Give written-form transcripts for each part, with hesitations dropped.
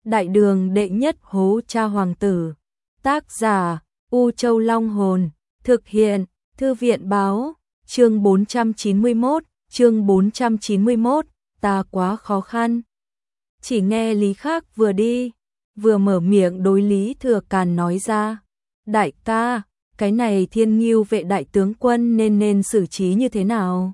Đại đường đệ nhất hố cha hoàng tử. Tác giả U Châu Long Hồn. Thực hiện Thư viện Báo. Chương 491. Ta quá khó khăn. Chỉ nghe Lý Khắc vừa đi vừa mở miệng đối Lý Thừa Càn nói ra: đại ca, cái này Thiên Ngưu vệ đại tướng quân nên xử trí như thế nào?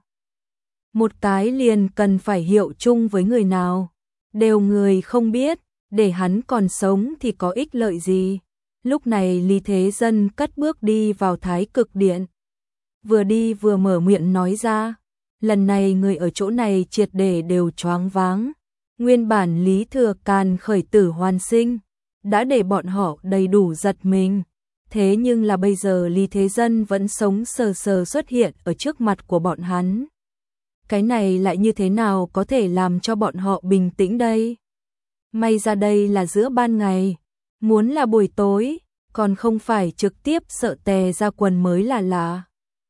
Một cái liền cần phải hiệu chung với người nào, đều người không biết, để hắn còn sống thì có ích lợi gì? Lúc này Lý Thế Dân cất bước đi vào Thái Cực Điện. Vừa đi vừa mở miệng nói ra, lần này người ở chỗ này triệt để đều choáng váng. Nguyên bản Lý Thừa Càn khởi tử hoàn sinh, đã để bọn họ đầy đủ giật mình. Thế nhưng là bây giờ Lý Thế Dân vẫn sống sờ sờ xuất hiện ở trước mặt của bọn hắn. Cái này lại như thế nào có thể làm cho bọn họ bình tĩnh đây? May ra đây là giữa ban ngày, muốn là buổi tối, còn không phải trực tiếp sợ tè ra quần mới là lạ.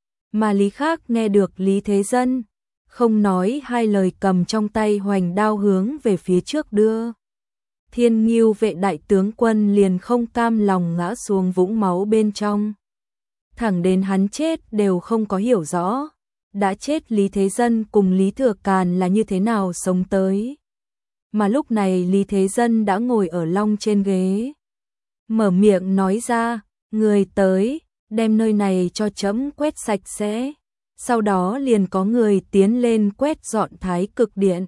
Mà Lý Khắc nghe được Lý Thế Dân, không nói hai lời cầm trong tay hoành đao hướng về phía trước đưa. Thiên Ngưu vệ đại tướng quân liền không cam lòng ngã xuống vũng máu bên trong. Thẳng đến hắn chết đều không có hiểu rõ, đã chết Lý Thế Dân cùng Lý Thừa Càn là như thế nào sống tới. Mà lúc này Lý Thế Dân đã ngồi ở long trên ghế. Mở miệng nói ra, người tới, đem nơi này cho trẫm quét sạch sẽ. Sau đó liền có người tiến lên quét dọn Thái Cực Điện.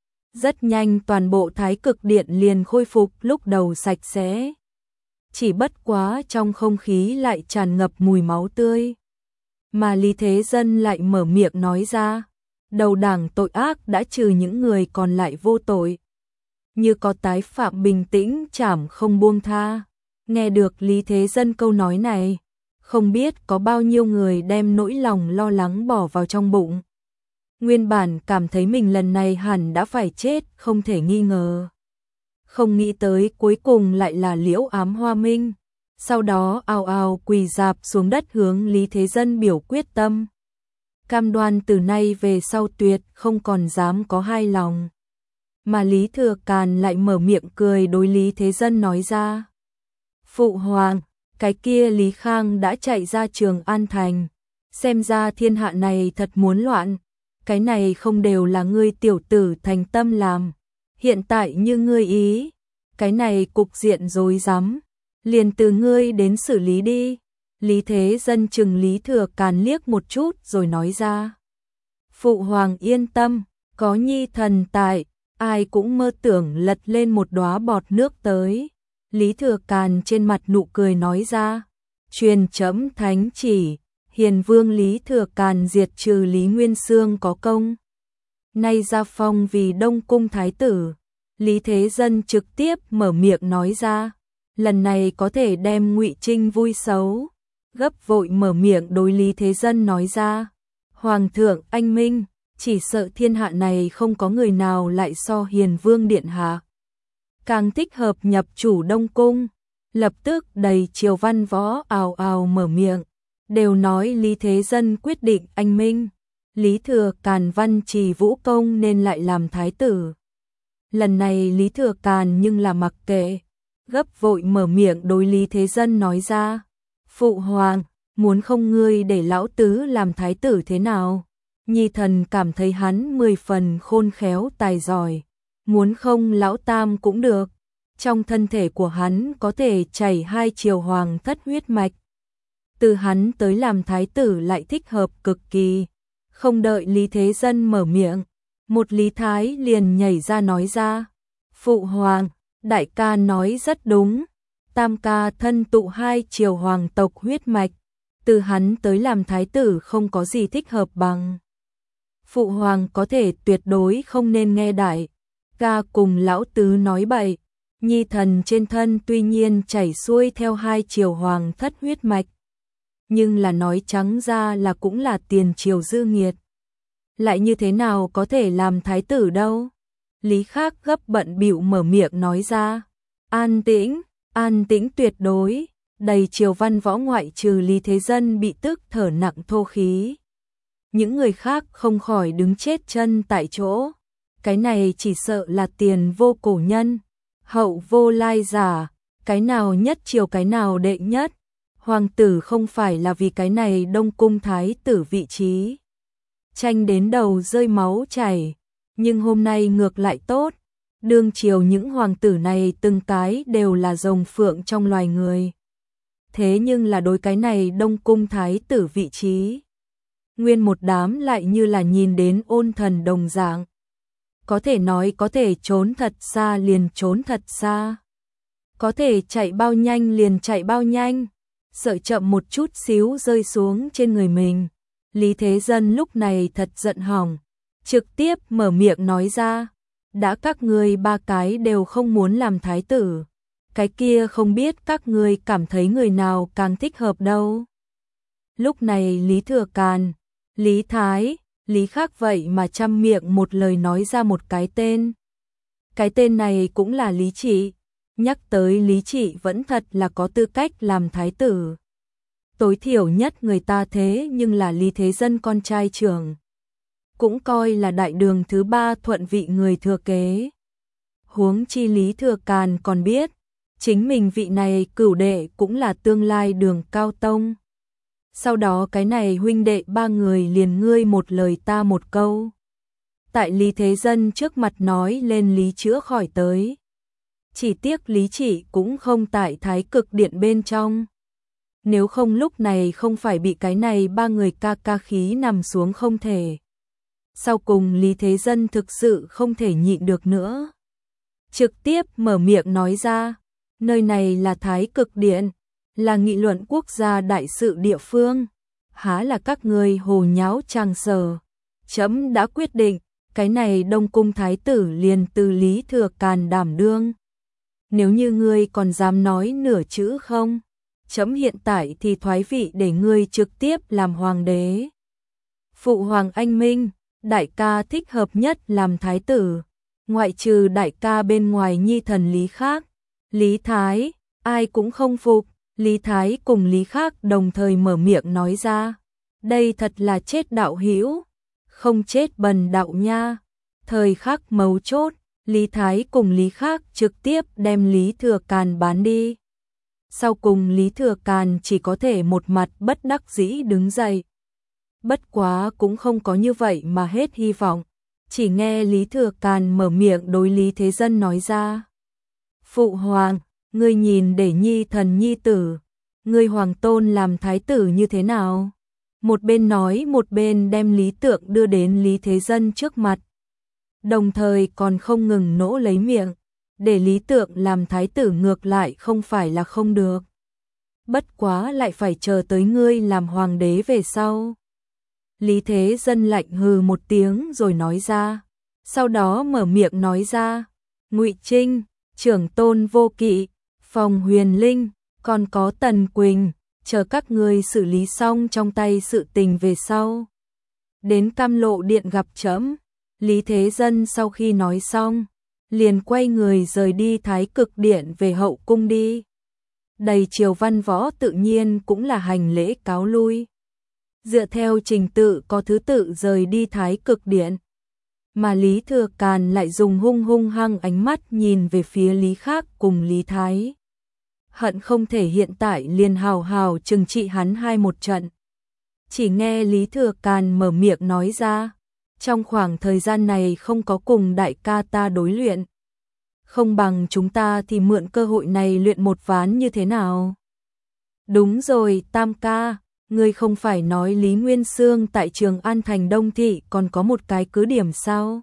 Rất nhanh toàn bộ Thái Cực Điện liền khôi phục lúc đầu sạch sẽ. Chỉ bất quá trong không khí lại tràn ngập mùi máu tươi. Mà Lý Thế Dân lại mở miệng nói ra, đầu đảng tội ác đã trừ những người còn lại vô tội. Như có tái phạm bình tĩnh trảm không buông tha. Nghe được Lý Thế Dân câu nói này, không biết có bao nhiêu người đem nỗi lòng lo lắng bỏ vào trong bụng. Nguyên bản cảm thấy mình lần này hẳn đã phải chết không thể nghi ngờ. Không nghĩ tới cuối cùng lại là Liễu Ám Hoa Minh. Sau đó ào ào quỳ rạp xuống đất hướng Lý Thế Dân biểu quyết tâm. Cam đoan từ nay về sau tuyệt không còn dám có hai lòng. Mà Lý Thừa Càn lại mở miệng cười đối Lý Thế Dân nói ra: Phụ hoàng, cái kia Lý Khang đã chạy ra Trường An Thành. Xem ra thiên hạ này thật muốn loạn. Cái này không đều là ngươi tiểu tử thành tâm làm. Hiện tại như ngươi ý, cái này cục diện rối rắm, liền từ ngươi đến xử lý đi. Lý Thế Dân chừng Lý Thừa Càn liếc một chút rồi nói ra: Phụ hoàng yên tâm, có nhi thần tại, ai cũng mơ tưởng lật lên một đóa bọt nước tới. Lý Thừa Càn trên mặt nụ cười nói ra: Truyền trẫm thánh chỉ, Hiền Vương Lý Thừa Càn diệt trừ Lý Nguyên Xương có công. Nay ra phong vì Đông Cung Thái tử. Lý Thế Dân trực tiếp mở miệng nói ra, lần này có thể đem Ngụy Trinh vui xấu. Gấp vội mở miệng đối Lý Thế Dân nói ra: Hoàng thượng anh minh, chỉ sợ thiên hạ này không có người nào lại so Hiền Vương điện hạ càng thích hợp nhập chủ Đông Cung. Lập tức đầy triều văn võ ào ào mở miệng, đều nói Lý Thế Dân quyết định anh minh. Lý Thừa Càn văn trì vũ công nên lại làm thái tử. Lần này Lý Thừa Càn nhưng là mặc kệ, gấp vội mở miệng đối Lý Thế Dân nói ra: Phụ hoàng, muốn không ngươi để lão tứ làm thái tử thế nào? Nhi thần cảm thấy hắn 10 phần khôn khéo tài giỏi, muốn không lão tam cũng được. Trong thân thể của hắn có thể chảy 2 triều hoàng thất huyết mạch. Từ hắn tới làm thái tử lại thích hợp cực kỳ. Không đợi Lý Thế Dân mở miệng, một Lý Thái liền nhảy ra nói ra: Phụ hoàng, đại ca nói rất đúng. Tam ca thân tụ 2 triều hoàng tộc huyết mạch, từ hắn tới làm thái tử không có gì thích hợp bằng. Phụ hoàng có thể tuyệt đối không nên nghe đại ca cùng lão tứ nói bậy. Nhi thần trên thân tuy nhiên chảy xuôi theo 2 triều hoàng thất huyết mạch, nhưng là nói trắng ra là cũng là tiền triều dư nghiệt. Lại như thế nào có thể làm thái tử đâu? Lý Khắc gấp bận bịu mở miệng nói ra: An tĩnh tuyệt đối. Đầy triều văn võ ngoại trừ Lý Thế Dân bị tức thở nặng thô khí. Những người khác không khỏi đứng chết chân tại chỗ. Cái này chỉ sợ là tiền vô cổ nhân. hậu vô lai giả, cái nào nhất triều cái nào đệ nhất. Hoàng tử không phải là vì cái này Đông Cung thái tử vị trí tranh đến đầu rơi máu chảy, nhưng hôm nay ngược lại tốt, đương triều những hoàng tử này từng cái đều là rồng phượng trong loài người. Thế nhưng là đối cái này Đông Cung thái tử vị trí, nguyên một đám lại như là nhìn đến ôn thần đồng dạng. Có thể nói có thể trốn thật xa liền trốn thật xa, có thể chạy bao nhanh liền chạy bao nhanh, sợ chậm một chút xíu rơi xuống trên người mình. Lý Thế Dân lúc này thật giận hỏng, trực tiếp mở miệng nói ra, đã các ngươi ba cái đều không muốn làm thái tử, cái kia không biết các ngươi cảm thấy người nào càng thích hợp đâu. Lúc này Lý Thừa Càn, Lý Thái, Lý Khắc vậy mà trăm miệng một lời nói ra một cái tên. Cái tên này cũng là Lý Trị, nhắc tới Lý Trị vẫn thật là có tư cách làm thái tử. Tối thiểu nhất người ta thế nhưng là Lý Thế Dân con trai trưởng, cũng coi là đại đường thứ ba thuận vị người thừa kế. Huống chi Lý Thừa Càn còn biết, chính mình vị này cửu đệ cũng là tương lai Đường Cao Tông. Sau đó cái này huynh đệ ba người liền ngươi một lời ta một câu, tại Lý Thế Dân trước mặt nói lên Lý chữa khỏi tới. Chỉ tiếc Lý Trị cũng không tại Thái Cực Điện bên trong. Nếu không lúc này không phải bị cái này ba người ca khí nằm xuống không thể. Sau cùng Lý Thế Dân thực sự không thể nhịn được nữa, trực tiếp mở miệng nói ra, nơi này là Thái Cực Điện, là nghị luận quốc gia đại sự địa phương, há là các ngươi hồ nháo trang sở. Chấm đã quyết định, cái này Đông Cung thái tử liền từ Lý Thừa Càn đảm đương. Nếu như ngươi còn dám nói nửa chữ không, chấm hiện tại thì thoái vị để ngươi trực tiếp làm hoàng đế. Phụ hoàng anh minh, đại ca thích hợp nhất làm thái tử, ngoại trừ đại ca bên ngoài nhi thần Lý Khắc, Lý Thái, ai cũng không phục. Lý Thái cùng Lý Khắc đồng thời mở miệng nói ra, đây thật là chết đạo hữu, không chết bần đạo nha. Thời khắc mấu chốt, Lý Thái cùng Lý Khắc trực tiếp đem Lý Thừa Càn bán đi. Sau cùng Lý Thừa Càn chỉ có thể một mặt bất đắc dĩ đứng dậy. Bất quá cũng không có như vậy mà hết hy vọng, chỉ nghe Lý Thừa Càn mở miệng đối Lý Thế Dân nói ra, phụ hoàng, ngươi nhìn để nhi thần nhi tử, ngươi hoàng tôn làm thái tử như thế nào? Một bên nói một bên đem Lý Tượng đưa đến Lý Thế Dân trước mặt. Đồng thời còn không ngừng nỗ lấy miệng, để Lý Tượng làm thái tử ngược lại không phải là không được. Bất quá lại phải chờ tới ngươi làm hoàng đế về sau. Lý Thế Dân lạnh hừ một tiếng rồi nói ra, sau đó mở miệng nói ra, Ngụy Trinh, Trưởng Tôn Vô Kỵ, Phòng Huyền Linh, còn có Tần Quỳnh, chờ các ngươi xử lý xong trong tay sự tình về sau. Đến Cam Lộ Điện gặp trẫm. Lý Thế Dân sau khi nói xong, liền quay người rời đi Thái Cực Điện về hậu cung đi. Đầy triều văn võ tự nhiên cũng là hành lễ cáo lui. Dựa theo trình tự có thứ tự rời đi Thái Cực Điện. Mà Lý Thừa Càn lại dùng hung hăng ánh mắt nhìn về phía Lý Khắc cùng Lý Thái. Hận không thể hiện tại liền hào hào trừng trị hắn hai một trận. Chỉ nghe Lý Thừa Càn mở miệng nói ra, trong khoảng thời gian này không có cùng đại ca ta đối luyện. Không bằng chúng ta thì mượn cơ hội này luyện một ván như thế nào? Đúng rồi, Tam ca, ngươi không phải nói Lý Nguyên Xương tại Trường An Thành Đông Thị còn có một cái cứ điểm sao?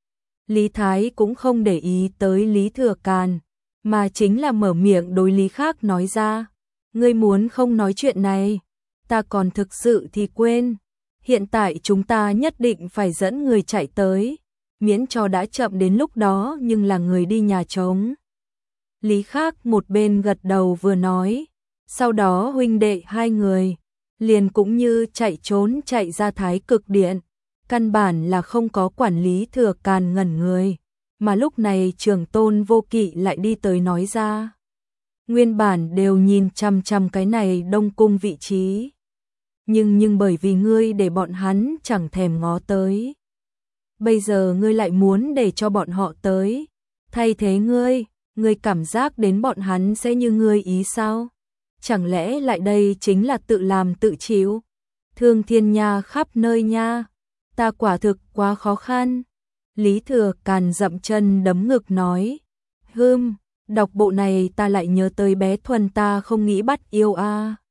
Lý Thái cũng không để ý tới Lý Thừa Càn, mà chính là mở miệng đối Lý Khắc nói ra, ngươi muốn không nói chuyện này, ta còn thực sự thì quên, hiện tại chúng ta nhất định phải dẫn người chạy tới, miễn cho đã chậm đến lúc đó nhưng là người đi nhà trống. Lý Khắc một bên gật đầu vừa nói, sau đó huynh đệ hai người liền cũng như chạy trốn chạy ra Thái Cực Điện, căn bản là không có quản Lý Thừa Càn ngẩn người. Mà lúc này Trưởng Tôn Vô Kỵ lại đi tới nói ra, nguyên bản đều nhìn chằm chằm cái này Đông Cung vị trí, nhưng bởi vì ngươi để bọn hắn chẳng thèm ngó tới, bây giờ ngươi lại muốn để cho bọn họ tới, thay thế ngươi, Ngươi cảm giác đến bọn hắn sẽ như ngươi ý sao? Chẳng lẽ lại đây chính là tự làm tự chịu? Thương thiên nha khắp nơi nha, ta quả thực quá khó khăn. Lý Thừa Càn dậm chân đấm ngực nói, đọc bộ này ta lại nhớ tới bé Thuần ta không nghĩ bắt yêu a.